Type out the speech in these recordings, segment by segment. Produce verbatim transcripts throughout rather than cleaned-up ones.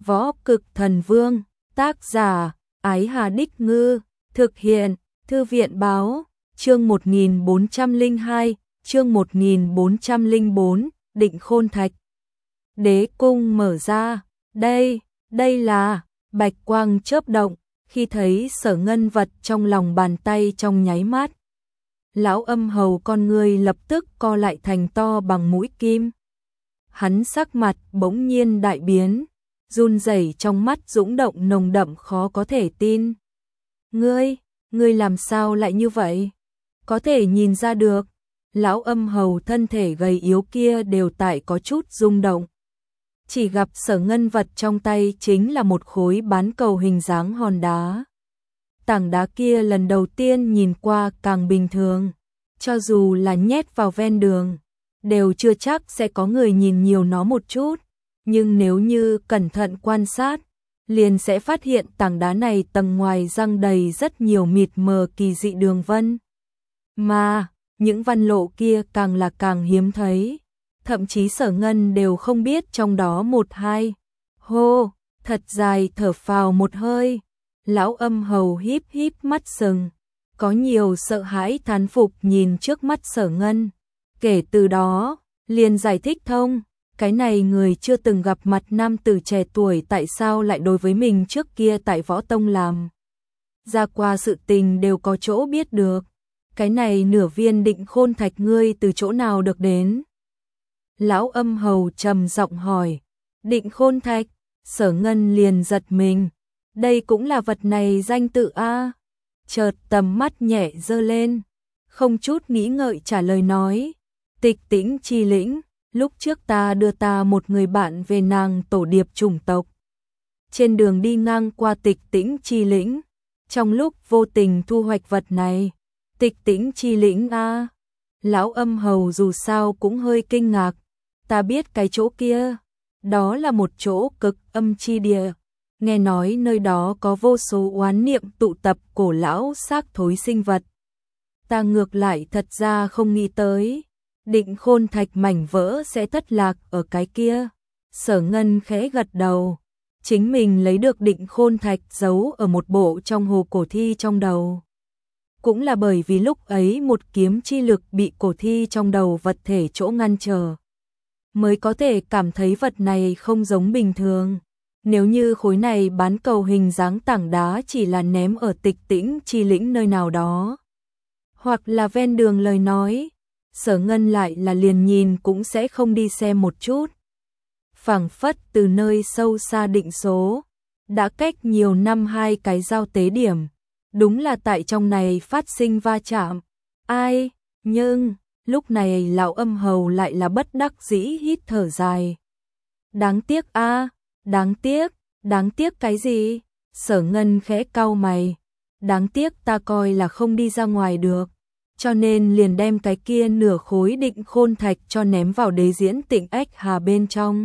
Võ Cực Thần Vương, tác giả, Ái Hà Đích Ngư, thực hiện, Thư viện Báo, chương một nghìn bốn trăm lẻ hai, chương một nghìn bốn trăm lẻ bốn, Định Khôn Thạch. Đế cung mở ra, đây, đây là, bạch quang chớp động, khi thấy Sở Ngân vật trong lòng bàn tay trong nháy mắt. Lão Âm Hầu con người lập tức co lại thành to bằng mũi kim. Hắn sắc mặt bỗng nhiên đại biến, run rẩy trong mắt dũng động nồng đậm khó có thể tin. Ngươi, ngươi làm sao lại như vậy? Có thể nhìn ra được, Lão Âm Hầu thân thể gầy yếu kia đều tại có chút rung động. Chỉ gặp Sở Ngân vật trong tay chính là một khối bán cầu hình dáng hòn đá. Tảng đá kia lần đầu tiên nhìn qua càng bình thường, cho dù là nhét vào ven đường, đều chưa chắc sẽ có người nhìn nhiều nó một chút, nhưng nếu như cẩn thận quan sát, liền sẽ phát hiện tảng đá này tầng ngoài răng đầy rất nhiều mịt mờ kỳ dị đường vân. Mà, những văn lộ kia càng là càng hiếm thấy, thậm chí Sở Ngân đều không biết trong đó một hai. Hô, thật dài thở phào một hơi, Lão Âm Hầu híp híp mắt sừng, có nhiều sợ hãi thán phục nhìn trước mắt Sở Ngân. Kể từ đó, liền giải thích thông, cái này người chưa từng gặp mặt nam tử trẻ tuổi tại sao lại đối với mình trước kia tại Võ Tông làm ra qua sự tình đều có chỗ biết được. Cái này nửa viên Định Khôn Thạch ngươi từ chỗ nào được đến? Lão Âm Hầu trầm giọng hỏi. Định Khôn Thạch? Sở Ngân liền giật mình. Đây cũng là vật này danh tự a. Chợt tầm mắt nhẹ giơ lên, không chút nghĩ ngợi trả lời nói. Tịch Tĩnh Chi Lĩnh, lúc trước ta đưa ta một người bạn về nàng tổ điệp chủng tộc. Trên đường đi ngang qua Tịch Tĩnh Chi Lĩnh, trong lúc vô tình thu hoạch vật này. Tịch Tĩnh Chi Lĩnh a. Lão Âm Hầu dù sao cũng hơi kinh ngạc. Ta biết cái chỗ kia, đó là một chỗ cực âm chi địa. Nghe nói nơi đó có vô số oán niệm tụ tập cổ lão xác thối sinh vật. Ta ngược lại thật ra không nghĩ tới, Định Khôn Thạch mảnh vỡ sẽ thất lạc ở cái kia. Sở Ngân khẽ gật đầu, chính mình lấy được Định Khôn Thạch giấu ở một bộ trong hồ cổ thi trong đầu. Cũng là bởi vì lúc ấy một kiếm chi lực bị cổ thi trong đầu vật thể chỗ ngăn trở, mới có thể cảm thấy vật này không giống bình thường. Nếu như khối này bán cầu hình dáng tảng đá chỉ là ném ở Tịch Tĩnh Chi Lĩnh nơi nào đó, hoặc là ven đường lời nói, Sở Ngân lại là liền nhìn cũng sẽ không đi xem một chút. Phảng phất từ nơi sâu xa định số, đã cách nhiều năm hai cái giao tế điểm, đúng là tại trong này phát sinh va chạm. Ai, nhưng, lúc này Lão Âm Hầu lại là bất đắc dĩ hít thở dài. Đáng tiếc a, đáng tiếc, đáng tiếc cái gì? Sở Ngân khẽ cau mày. Đáng tiếc ta coi là không đi ra ngoài được, cho nên liền đem cái kia nửa khối Định Khôn Thạch cho ném vào đế diễn Tịnh Ách Hà bên trong.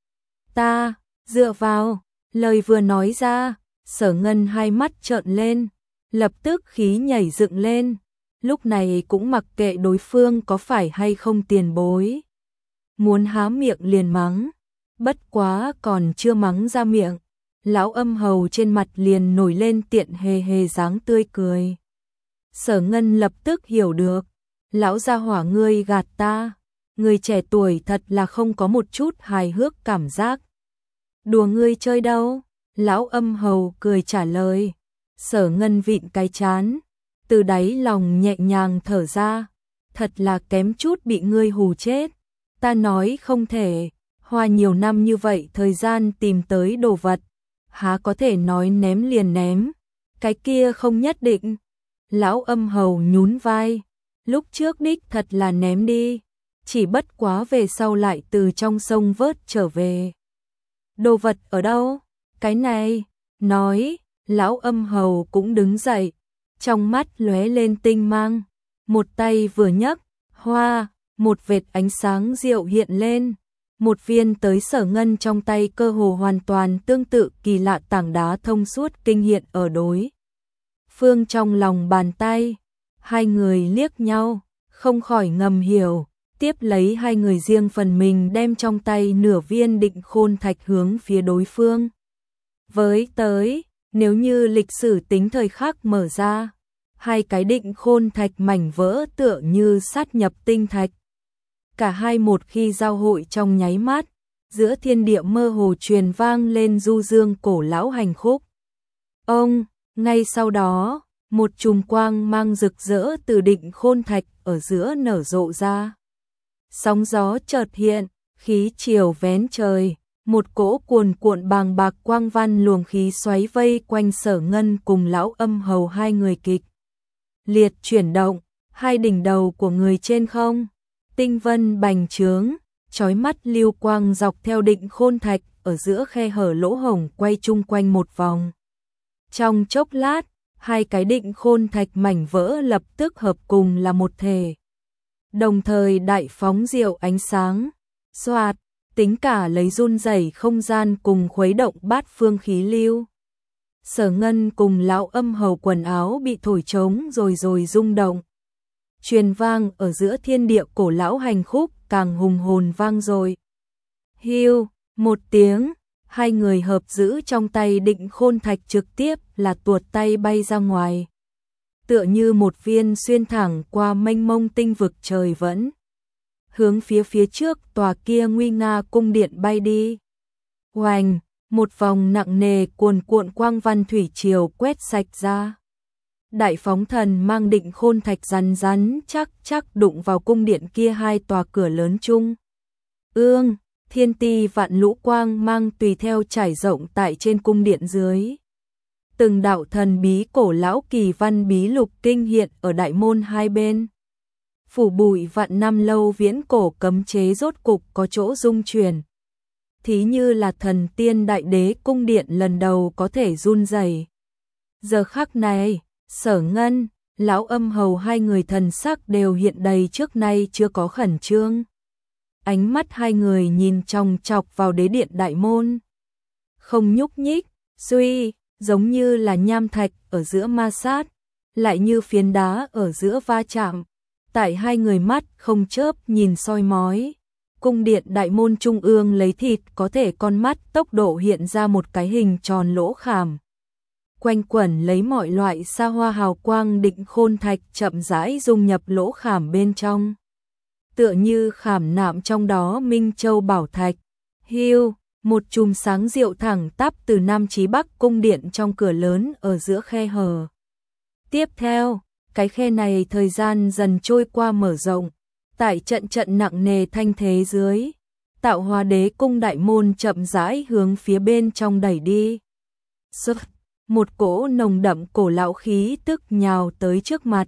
Ta, dựa vào, lời vừa nói ra, Sở Ngân hai mắt trợn lên, lập tức khí nhảy dựng lên, lúc này cũng mặc kệ đối phương có phải hay không tiền bối. Muốn há miệng liền mắng, bất quá còn chưa mắng ra miệng, Lão Âm Hầu trên mặt liền nổi lên tiện hề hề dáng tươi cười. Sở Ngân lập tức hiểu được, lão gia hỏa ngươi gạt ta, người trẻ tuổi thật là không có một chút hài hước cảm giác. Đùa ngươi chơi đâu? Lão Âm Hầu cười trả lời. Sở Ngân vịn cái chán, từ đáy lòng nhẹ nhàng thở ra, thật là kém chút bị ngươi hù chết. Ta nói không thể, hoa nhiều năm như vậy thời gian tìm tới đồ vật, há có thể nói ném liền ném, cái kia không nhất định. Lão Âm Hầu nhún vai, lúc trước đích thật là ném đi, chỉ bất quá về sau lại từ trong sông vớt trở về. Đồ vật ở đâu? Cái này, nói, Lão Âm Hầu cũng đứng dậy, trong mắt lóe lên tinh mang, một tay vừa nhấc, hoa, một vệt ánh sáng diệu hiện lên, một viên tới Sở Ngân trong tay cơ hồ hoàn toàn tương tự kỳ lạ tảng đá thông suốt kinh hiện ở đối phương trong lòng bàn tay. Hai người liếc nhau, không khỏi ngầm hiểu, tiếp lấy hai người riêng phần mình đem trong tay nửa viên Định Khôn Thạch hướng phía đối phương với tới, nếu như lịch sử tính thời khắc mở ra, hai cái định khôn thạch mảnh vỡ tựa như sát nhập tinh thạch. Cả hai một khi giao hội trong nháy mắt, giữa thiên địa mơ hồ truyền vang lên du dương cổ lão hành khúc. Ông, ngay sau đó, một chùm quang mang rực rỡ từ định khôn thạch ở giữa nở rộ ra. Sóng gió chợt hiện, khí chiều vén trời, một cỗ cuồn cuộn bàng bạc quang văn luồng khí xoáy vây quanh Sở Ngân cùng lão Âm Hầu hai người kịch liệt chuyển động, hai đỉnh đầu của người trên không, tinh vân bành trướng, chói mắt lưu quang dọc theo định khôn thạch ở giữa khe hở lỗ hổng quay chung quanh một vòng. Trong chốc lát, hai cái định khôn thạch mảnh vỡ lập tức hợp cùng là một thể. Đồng thời đại phóng diệu ánh sáng, xoạt, tính cả lấy run rẩy không gian cùng khuấy động bát phương khí lưu. Sở Ngân cùng lão Âm Hầu quần áo bị thổi trống rồi rồi rung động. Truyền vang ở giữa thiên địa cổ lão hành khúc càng hùng hồn vang rồi. Hiu, một tiếng, hai người hợp giữ trong tay định khôn thạch trực tiếp là tuột tay bay ra ngoài. Tựa như một viên xuyên thẳng qua mênh mông tinh vực trời vẫn. Hướng phía phía trước tòa kia nguy nga cung điện bay đi. Oành, một vòng nặng nề cuồn cuộn quang văn thủy triều quét sạch ra. Đại phóng thần mang định khôn thạch rắn rắn chắc chắc đụng vào cung điện kia hai tòa cửa lớn chung. Ương, thiên ti vạn lũ quang mang tùy theo trải rộng tại trên cung điện dưới. Từng đạo thần bí cổ lão kỳ văn bí lục kinh hiện ở đại môn hai bên. Phủ bụi vạn năm lâu viễn cổ cấm chế rốt cục có chỗ dung chuyển. Thí như là thần tiên đại đế cung điện lần đầu có thể run rẩy. Giờ khắc này, Sở Ngân, lão Âm Hầu hai người thần sắc đều hiện đầy trước nay chưa có khẩn trương. Ánh mắt hai người nhìn chòng chọc vào đế điện đại môn. Không nhúc nhích, suy, giống như là nham thạch ở giữa ma sát, lại như phiến đá ở giữa va chạm. Tại hai người mắt không chớp nhìn soi mói. Cung điện đại môn trung ương lấy thịt có thể con mắt tốc độ hiện ra một cái hình tròn lỗ khảm. Quanh quẩn lấy mọi loại xa hoa hào quang định khôn thạch chậm rãi dung nhập lỗ khảm bên trong. Tựa như khảm nạm trong đó minh châu bảo thạch. Hiu, một chùm sáng diệu thẳng tắp từ nam chí bắc cung điện trong cửa lớn ở giữa khe hở. Tiếp theo, cái khe này thời gian dần trôi qua mở rộng. Tại trận trận nặng nề thanh thế dưới, Tạo Hóa Đế cung đại môn chậm rãi hướng phía bên trong đẩy đi. Sực, một cỗ nồng đậm cổ lão khí tức nhào tới trước mặt.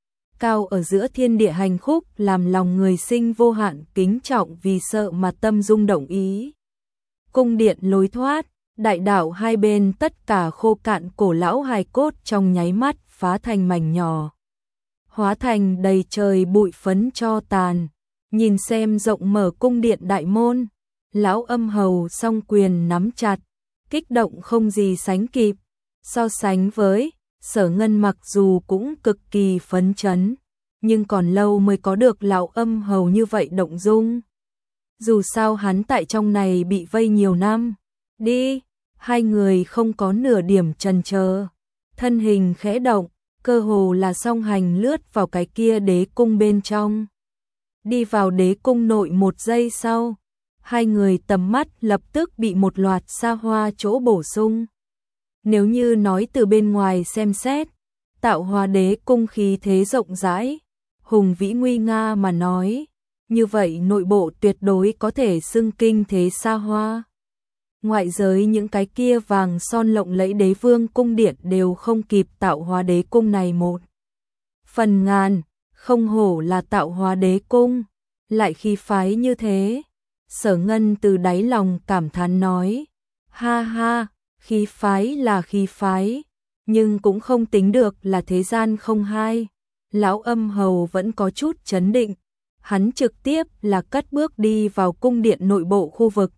Cao ở giữa thiên địa hành khúc làm lòng người sinh vô hạn kính trọng vì sợ mà tâm rung động ý. Cung điện lối thoát, đại đạo hai bên tất cả khô cạn cổ lão hài cốt trong nháy mắt phá thành mảnh nhỏ. Hóa thành đầy trời bụi phấn cho tàn. Nhìn xem rộng mở cung điện đại môn, lão Âm Hầu song quyền nắm chặt, kích động không gì sánh kịp. So sánh với Sở Ngân mặc dù cũng cực kỳ phấn chấn, nhưng còn lâu mới có được lão Âm Hầu như vậy động dung. Dù sao hắn tại trong này bị vây nhiều năm. Đi, hai người không có nửa điểm chần chờ, thân hình khẽ động, cơ hồ là song hành lướt vào cái kia đế cung bên trong. Đi vào đế cung nội một giây sau, hai người tầm mắt lập tức bị một loạt xa hoa chỗ bổ sung. Nếu như nói từ bên ngoài xem xét, Tạo Hóa Đế cung khí thế rộng rãi, hùng vĩ nguy nga mà nói, như vậy nội bộ tuyệt đối có thể xưng kinh thế xa hoa. Ngoại giới những cái kia vàng son lộng lẫy đế vương cung điện đều không kịp Tạo Hóa Đế cung này một phần ngàn, không hổ là Tạo Hóa Đế cung, lại khí phái như thế. Sở Ngân từ đáy lòng cảm thán nói, ha ha, khí phái là khí phái, nhưng cũng không tính được là thế gian không hai. Lão Âm Hầu vẫn có chút chấn định, hắn trực tiếp là cất bước đi vào cung điện nội bộ khu vực.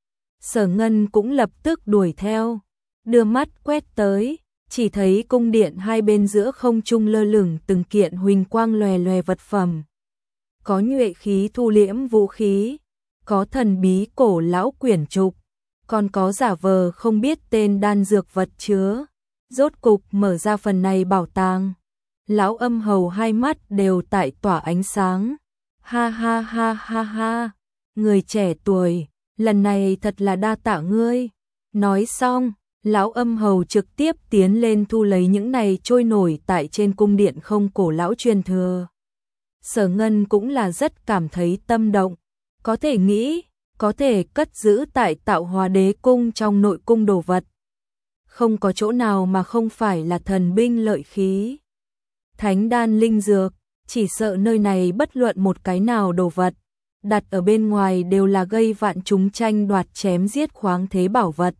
Sở Ngân cũng lập tức đuổi theo, đưa mắt quét tới, chỉ thấy cung điện hai bên giữa không trung lơ lửng từng kiện huỳnh quang lòe lòe vật phẩm. Có nhuệ khí thu liễm vũ khí, có thần bí cổ lão quyển trục, còn có giả vờ không biết tên đan dược vật chứa. Rốt cục mở ra phần này bảo tàng. Lão Âm Hầu hai mắt đều tại tỏa ánh sáng. Ha ha ha ha ha, người trẻ tuổi, lần này thật là đa tạ ngươi. Nói xong, Lão Âm Hầu trực tiếp tiến lên thu lấy những này trôi nổi tại trên cung điện không cổ lão truyền thừa. Sở Ngân cũng là rất cảm thấy tâm động, có thể nghĩ, có thể cất giữ tại Tạo Hóa Đế cung trong nội cung đồ vật. Không có chỗ nào mà không phải là thần binh lợi khí. Thánh đan linh dược, chỉ sợ nơi này bất luận một cái nào đồ vật, đặt ở bên ngoài đều là gây vạn chúng tranh đoạt chém giết khoáng thế bảo vật.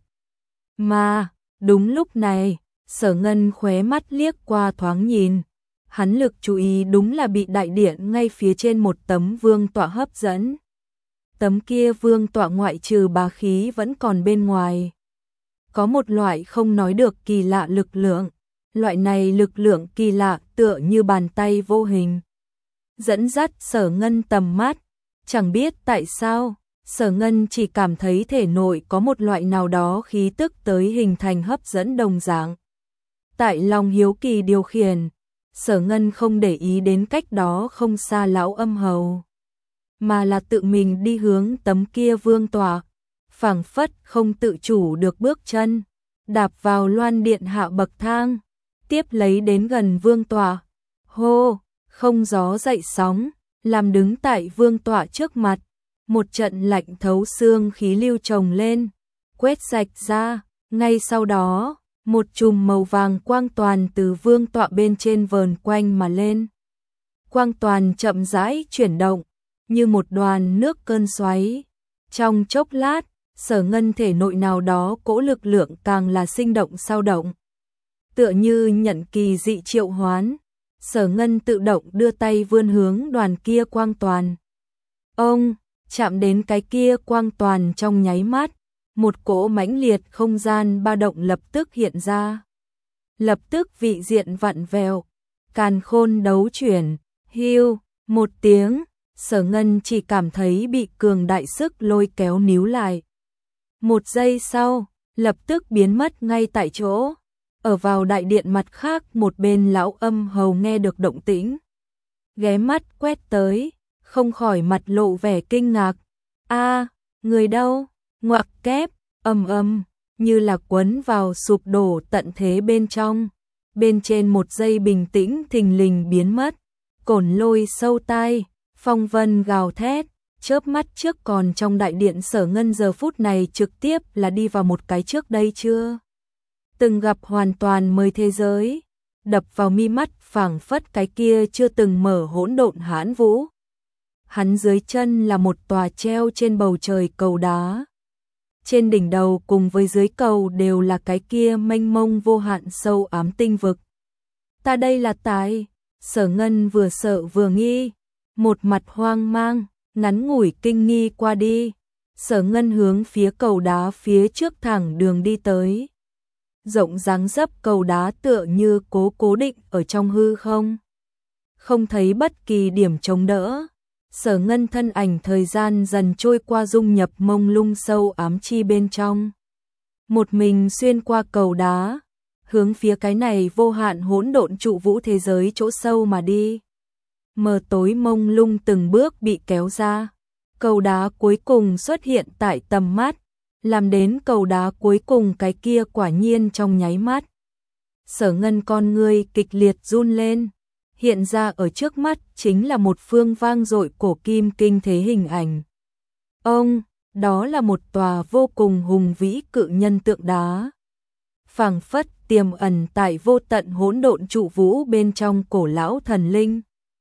Mà, đúng lúc này, Sở Ngân khóe mắt liếc qua thoáng nhìn. Hắn lực chú ý đúng là bị đại điện ngay phía trên một tấm vương tọa hấp dẫn. Tấm kia vương tọa ngoại trừ bá khí vẫn còn bên ngoài. Có một loại không nói được kỳ lạ lực lượng. Loại này lực lượng kỳ lạ tựa như bàn tay vô hình. Dẫn dắt Sở Ngân tầm mắt. Chẳng biết tại sao, Sở Ngân chỉ cảm thấy thể nội có một loại nào đó khí tức tới hình thành hấp dẫn đồng dạng. Tại lòng hiếu kỳ điều khiển, Sở Ngân không để ý đến cách đó không xa Lão Âm Hầu, mà là tự mình đi hướng tấm kia vương tọa, phảng phất không tự chủ được bước chân, đạp vào loan điện hạ bậc thang, tiếp lấy đến gần vương tọa. Hô, không gió dậy sóng, làm đứng tại vương tọa trước mặt, một trận lạnh thấu xương khí lưu trồng lên, quét sạch ra, ngay sau đó, một chùm màu vàng quang toàn từ vương tọa bên trên vờn quanh mà lên. Quang toàn chậm rãi chuyển động, như một đoàn nước cơn xoáy. Trong chốc lát, Sở Ngân thể nội nào đó cỗ lực lượng càng là sinh động sao động. Tựa như nhận kỳ dị triệu hoán, Sở Ngân tự động đưa tay vươn hướng đoàn kia quang toàn. Ông, chạm đến cái kia quang toàn trong nháy mắt, một cỗ mãnh liệt không gian ba động lập tức hiện ra. Lập tức vị diện vặn vẹo, càn khôn đấu chuyển, hưu, một tiếng, Sở Ngân chỉ cảm thấy bị cường đại sức lôi kéo níu lại. Một giây sau, lập tức biến mất ngay tại chỗ. Ở vào đại điện mặt khác một bên Lão Âm Hầu nghe được động tĩnh, ghé mắt quét tới, không khỏi mặt lộ vẻ kinh ngạc. A, người đâu? Ngoặc kép, ầm ầm, như là quấn vào sụp đổ tận thế bên trong. Bên trên một giây bình tĩnh thình lình biến mất, cổn lôi sâu tai, phong vân gào thét, chớp mắt trước còn trong đại điện Sở Ngân giờ phút này trực tiếp là đi vào một cái trước đây chưa từng gặp hoàn toàn mới thế giới, đập vào mi mắt phảng phất cái kia chưa từng mở hỗn độn hãn vũ. Hắn dưới chân là một tòa treo trên bầu trời cầu đá. Trên đỉnh đầu cùng với dưới cầu đều là cái kia mênh mông vô hạn sâu ám tinh vực. Ta đây là tài, Sở Ngân vừa sợ vừa nghi, một mặt hoang mang, ngắn ngủi kinh nghi qua đi. Sở Ngân hướng phía cầu đá phía trước thẳng đường đi tới. Rộng dáng dấp cầu đá tựa như cố cố định ở trong hư không. Không thấy bất kỳ điểm chống đỡ. Sở Ngân thân ảnh thời gian dần trôi qua dung nhập mông lung sâu ám chi bên trong. Một mình xuyên qua cầu đá, hướng phía cái này vô hạn hỗn độn trụ vũ thế giới chỗ sâu mà đi. Mờ tối mông lung từng bước bị kéo ra. Cầu đá cuối cùng xuất hiện tại tầm mắt, làm đến cầu đá cuối cùng cái kia quả nhiên trong nháy mắt. Sở Ngân con ngươi kịch liệt run lên, hiện ra ở trước mắt chính là một phương vang dội cổ kim kinh thế hình ảnh. Ông, đó là một tòa vô cùng hùng vĩ cự nhân tượng đá. Phảng phất tiềm ẩn tại vô tận hỗn độn trụ vũ bên trong cổ lão thần linh.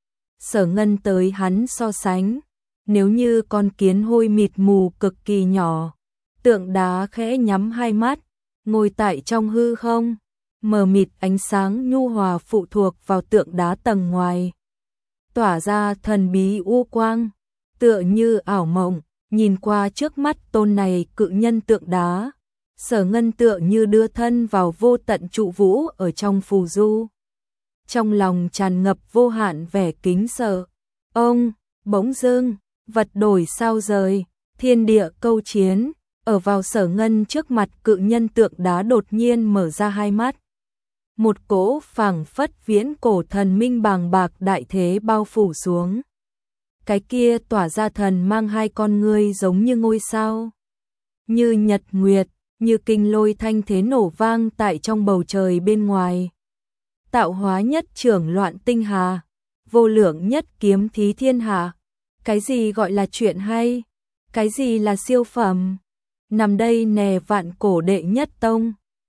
Sở Ngân tới hắn so sánh, nếu như con kiến hôi mịt mù cực kỳ nhỏ, tượng đá khẽ nhắm hai mắt, ngồi tại trong hư không, mờ mịt ánh sáng nhu hòa phụ thuộc vào tượng đá tầng ngoài, tỏa ra thần bí u quang, tựa như ảo mộng. Nhìn qua trước mắt tôn này cự nhân tượng đá, Sở Ngân tựa như đưa thân vào vô tận trụ vũ ở trong phù du. Trong lòng tràn ngập vô hạn vẻ kính sợ. Ông, bỗng dưng, vật đổi sao rời, thiên địa câu chiến, ở vào Sở Ngân trước mặt cự nhân tượng đá đột nhiên mở ra hai mắt. Một cỗ phảng phất viễn cổ thần minh bàng bạc đại thế bao phủ xuống. Cái kia tỏa ra thần mang hai con ngươi giống như ngôi sao, như nhật nguyệt, như kinh lôi thanh thế nổ vang tại trong bầu trời bên ngoài. Tạo hóa nhất trưởng loạn tinh hà, vô lượng nhất kiếm thí thiên hạ. Cái gì gọi là chuyện hay? Cái gì là siêu phẩm? Nằm đây nè vạn cổ đệ nhất tông.